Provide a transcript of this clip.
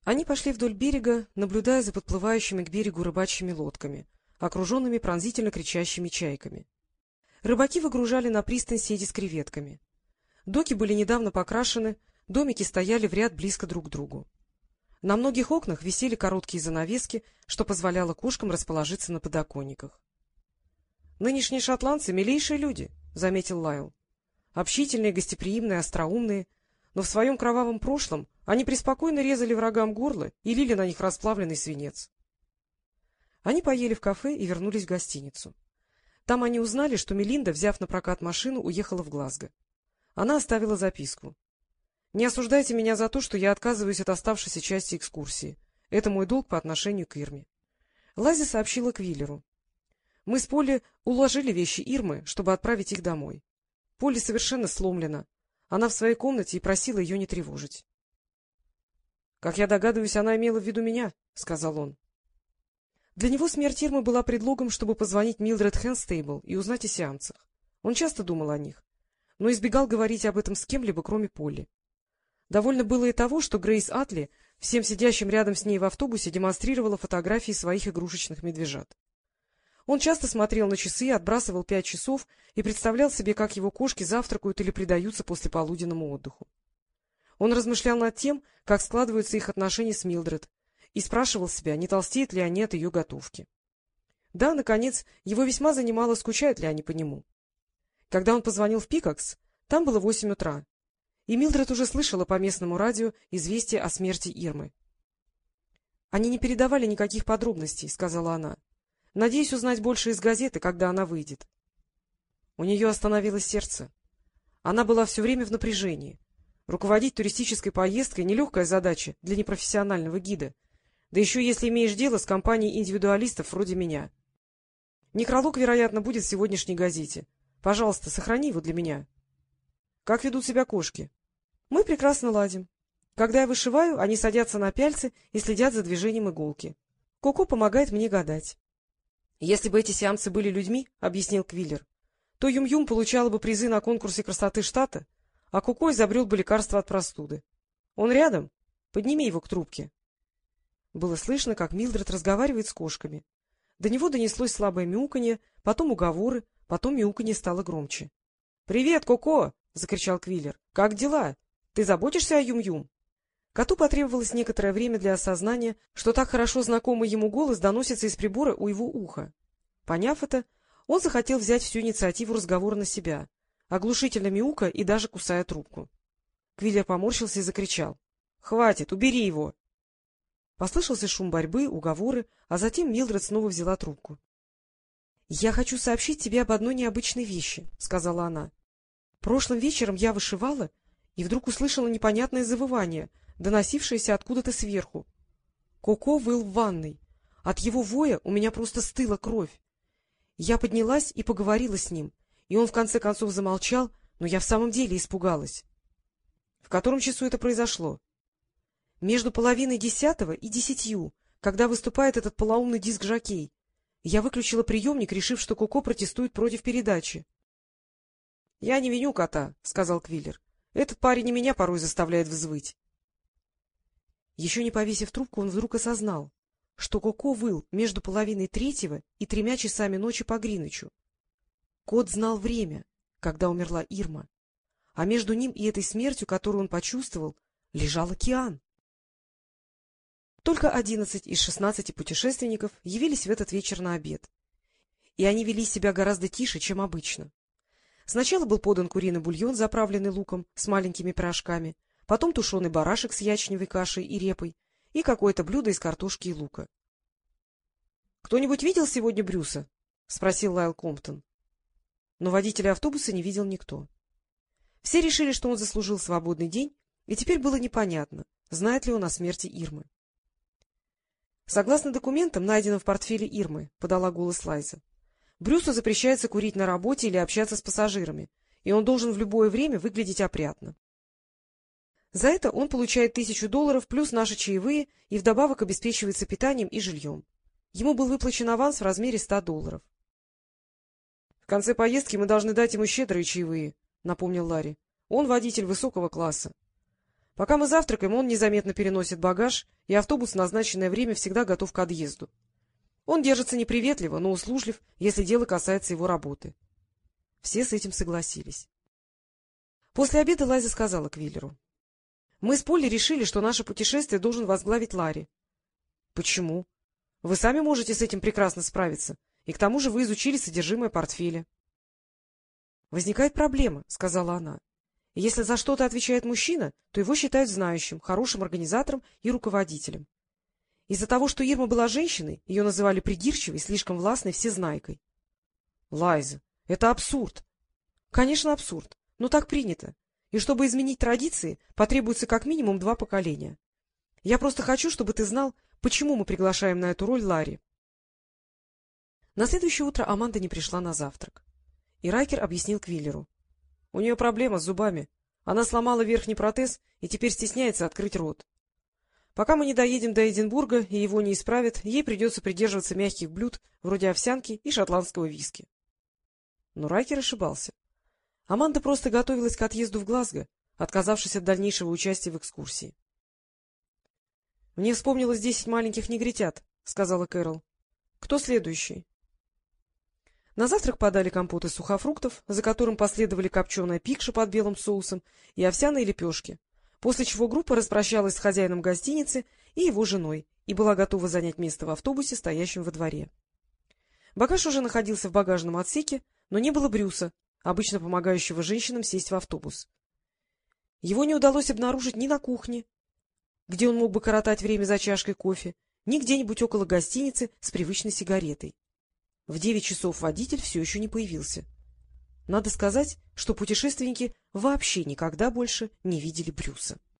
Они пошли вдоль берега, наблюдая за подплывающими к берегу рыбачьими лодками, окруженными пронзительно кричащими чайками. Рыбаки выгружали на пристань сети с креветками. Доки были недавно покрашены, домики стояли в ряд близко друг к другу. На многих окнах висели короткие занавески, что позволяло кошкам расположиться на подоконниках. — Нынешние шотландцы — милейшие люди, — заметил Лайл. — Общительные, гостеприимные, остроумные, но в своем кровавом прошлом они преспокойно резали врагам горло и лили на них расплавленный свинец. Они поели в кафе и вернулись в гостиницу. Там они узнали, что Мелинда, взяв на прокат машину, уехала в Глазго. Она оставила записку. — Не осуждайте меня за то, что я отказываюсь от оставшейся части экскурсии. Это мой долг по отношению к Ирме. Лайза сообщила Квиллеру. Мы с Полли уложили вещи Ирмы, чтобы отправить их домой. Полли совершенно сломлена. Она в своей комнате и просила ее не тревожить. — Как я догадываюсь, она имела в виду меня, — сказал он. Для него смерть Ирмы была предлогом, чтобы позвонить Милдред Хэнстейбл и узнать о сеансах. Он часто думал о них, но избегал говорить об этом с кем-либо, кроме Полли. Довольно было и того, что Грейс Атли всем сидящим рядом с ней в автобусе демонстрировала фотографии своих игрушечных медвежат. Он часто смотрел на часы, отбрасывал 5 часов и представлял себе, как его кошки завтракают или предаются послеполуденному отдыху. Он размышлял над тем, как складываются их отношения с Милдред, и спрашивал себя, не толстеют ли они от ее готовки. Да, наконец, его весьма занимало, скучают ли они по нему. Когда он позвонил в Пикакс, там было 8 утра, и Милдред уже слышала по местному радио известие о смерти Ирмы. — Они не передавали никаких подробностей, — сказала она. — Надеюсь узнать больше из газеты, когда она выйдет. У нее остановилось сердце. Она была все время в напряжении. Руководить туристической поездкой — нелегкая задача для непрофессионального гида, да еще если имеешь дело с компанией индивидуалистов вроде меня. Некролог, вероятно, будет в сегодняшней газете. Пожалуйста, сохрани его для меня. Как ведут себя кошки? Мы прекрасно ладим. Когда я вышиваю, они садятся на пяльцы и следят за движением иголки. Коко помогает мне гадать. Если бы эти сиамцы были людьми, — объяснил Квиллер, — то Юм-Юм получала бы призы на конкурсе красоты штата, а Коко изобрел бы лекарство от простуды. Он рядом? Подними его к трубке. Было слышно, как Милдред разговаривает с кошками. До него донеслось слабое мяуканье, потом уговоры, потом мяуканье стало громче. — Привет, Коко! — закричал Квиллер. — Как дела? Ты заботишься о Юм-Юм? Коту потребовалось некоторое время для осознания, что так хорошо знакомый ему голос доносится из прибора у его уха. Поняв это, он захотел взять всю инициативу разговора на себя, оглушительно мяукая и даже кусая трубку. Квиллер поморщился и закричал. — Хватит, убери его! Послышался шум борьбы, уговоры, а затем Милдред снова взяла трубку. — Я хочу сообщить тебе об одной необычной вещи, — сказала она. — Прошлым вечером я вышивала и вдруг услышала непонятное завывание, доносившееся откуда-то сверху. Коко выл в ванной. От его воя у меня просто стыла кровь. Я поднялась и поговорила с ним, и он в конце концов замолчал, но я в самом деле испугалась. — В котором часу это произошло? — Между 9:30 и 10, когда выступает этот полоумный диск-жокей. Я выключила приемник, решив, что Коко протестует против передачи. — Я не виню кота, — сказал Квиллер. — Этот парень и меня порой заставляет взвыть. Еще не повесив трубку, он вдруг осознал, что Коко выл между 2:30 и 3 часами ночи по Гринвичу. Кот знал время, когда умерла Ирма, а между ним и этой смертью, которую он почувствовал, лежал океан. Только 11 из 16 путешественников явились в этот вечер на обед, и они вели себя гораздо тише, чем обычно. Сначала был подан куриный бульон, заправленный луком с маленькими пирожками, потом тушеный барашек с ячневой кашей и репой и какое-то блюдо из картошки и лука. — Кто-нибудь видел сегодня Брюса? — спросил Лайл Комптон. Но водителя автобуса не видел никто. Все решили, что он заслужил свободный день, и теперь было непонятно, знает ли он о смерти Ирмы. — Согласно документам, найденным в портфеле Ирмы, — подала голос Лайза, — Брюсу запрещается курить на работе или общаться с пассажирами, и он должен в любое время выглядеть опрятно. За это он получает $1000 плюс наши чаевые и вдобавок обеспечивается питанием и жильем. Ему был выплачен аванс в размере $100. — В конце поездки мы должны дать ему щедрые чаевые, — напомнил Ларри. — Он водитель высокого класса. Пока мы завтракаем, он незаметно переносит багаж, и автобус в назначенное время всегда готов к отъезду. Он держится неприветливо, но услужлив, если дело касается его работы. Все с этим согласились. После обеда Лайза сказала Квиллеру: — Мы с Полли решили, что наше путешествие должен возглавить Ларри. — Почему? Вы сами можете с этим прекрасно справиться, и к тому же вы изучили содержимое портфеля. — Возникает проблема, — сказала она. — Если за что-то отвечает мужчина, то его считают знающим, хорошим организатором и руководителем. Из-за того, что Ирма была женщиной, ее называли придирчивой, слишком властной всезнайкой. — Лайза, это абсурд. — Конечно, абсурд, но так принято. И чтобы изменить традиции, потребуется как минимум 2 поколения. Я просто хочу, чтобы ты знал, почему мы приглашаем на эту роль Ларри. На следующее утро Аманда не пришла на завтрак. И Райкер объяснил Квиллеру: — У нее проблема с зубами. Она сломала верхний протез и теперь стесняется открыть рот. Пока мы не доедем до Эдинбурга и его не исправят, ей придется придерживаться мягких блюд, вроде овсянки и шотландского виски. Но Райкер ошибался. Аманда просто готовилась к отъезду в Глазго, отказавшись от дальнейшего участия в экскурсии. — Мне вспомнилось 10 маленьких негритят, — сказала Кэрол. — Кто следующий? На завтрак подали компот из сухофруктов, за которым последовали копченая пикша под белым соусом и овсяные лепешки, после чего группа распрощалась с хозяином гостиницы и его женой и была готова занять место в автобусе, стоящем во дворе. Багаж уже находился в багажном отсеке, но не было Брюса, обычно помогающего женщинам сесть в автобус. Его не удалось обнаружить ни на кухне, где он мог бы коротать время за чашкой кофе, ни где-нибудь около гостиницы с привычной сигаретой. В 9 часов водитель все еще не появился. Надо сказать, что путешественники вообще никогда больше не видели Брюса.